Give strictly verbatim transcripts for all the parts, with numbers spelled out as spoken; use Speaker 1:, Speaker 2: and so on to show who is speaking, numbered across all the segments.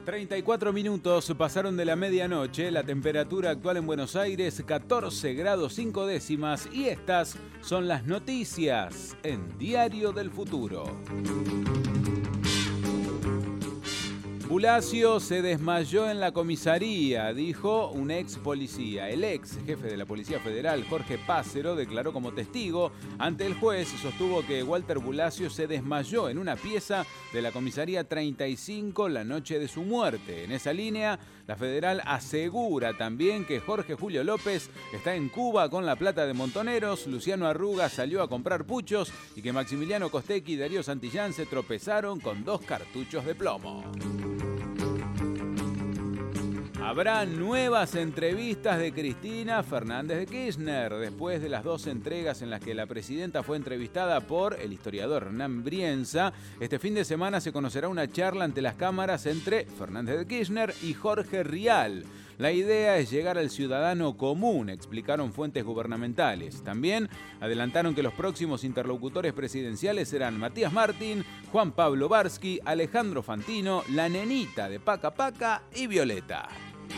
Speaker 1: treinta y cuatro minutos pasaron de la medianoche, la temperatura actual en Buenos Aires catorce grados cinco décimas y estas son las noticias en Diario del Futuro. Bulacio se desmayó en la comisaría, dijo un ex policía. El ex jefe de la Policía Federal, Jorge Pácero, declaró como testigo ante el juez y sostuvo que Walter Bulacio se desmayó en una pieza de la comisaría treinta y cinco la noche de su muerte. En esa línea, la federal asegura también que Jorge Julio López está en Cuba con la plata de Montoneros, Luciano Arruga salió a comprar puchos y que Maximiliano Costecchi y Darío Santillán se tropezaron con dos cartuchos de plomo. Habrá nuevas entrevistas de Cristina Fernández de Kirchner después de las dos entregas en las que la presidenta fue entrevistada por el historiador Hernán Brienza. Este fin de semana se conocerá una charla ante las cámaras entre Fernández de Kirchner y Jorge Rial. La idea es llegar al ciudadano común, explicaron fuentes gubernamentales. También adelantaron que los próximos interlocutores presidenciales serán Matías Martín, Juan Pablo Barsky, Alejandro Fantino, la nenita de Paca Paca y Violeta.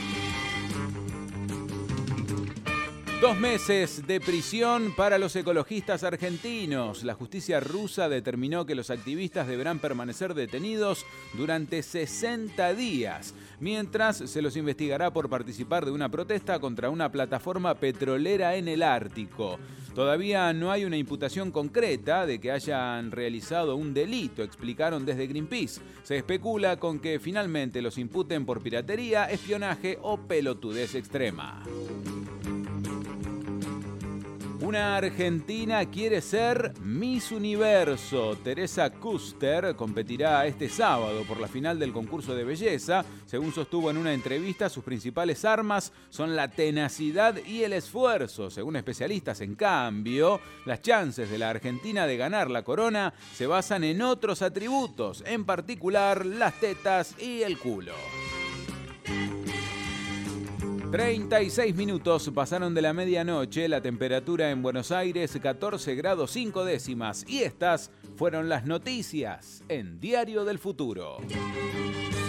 Speaker 1: Dos meses de prisión para los ecologistas argentinos. La justicia rusa determinó que los activistas deberán permanecer detenidos durante sesenta días, mientras se los investigará por participar de una protesta contra una plataforma petrolera en el Ártico. Todavía no hay una imputación concreta de que hayan realizado un delito, explicaron desde Greenpeace. Se especula con que finalmente los imputen por piratería, espionaje o pelotudez extrema. Una argentina quiere ser Miss Universo. Teresa Kuster competirá este sábado por la final del concurso de belleza. Según sostuvo en una entrevista, sus principales armas son la tenacidad y el esfuerzo. Según especialistas, en cambio, las chances de la Argentina de ganar la corona se basan en otros atributos, en particular las tetas y el culo. treinta y seis minutos pasaron de la medianoche, la temperatura en Buenos Aires catorce grados cinco décimas y estas fueron las noticias en Diario del Futuro.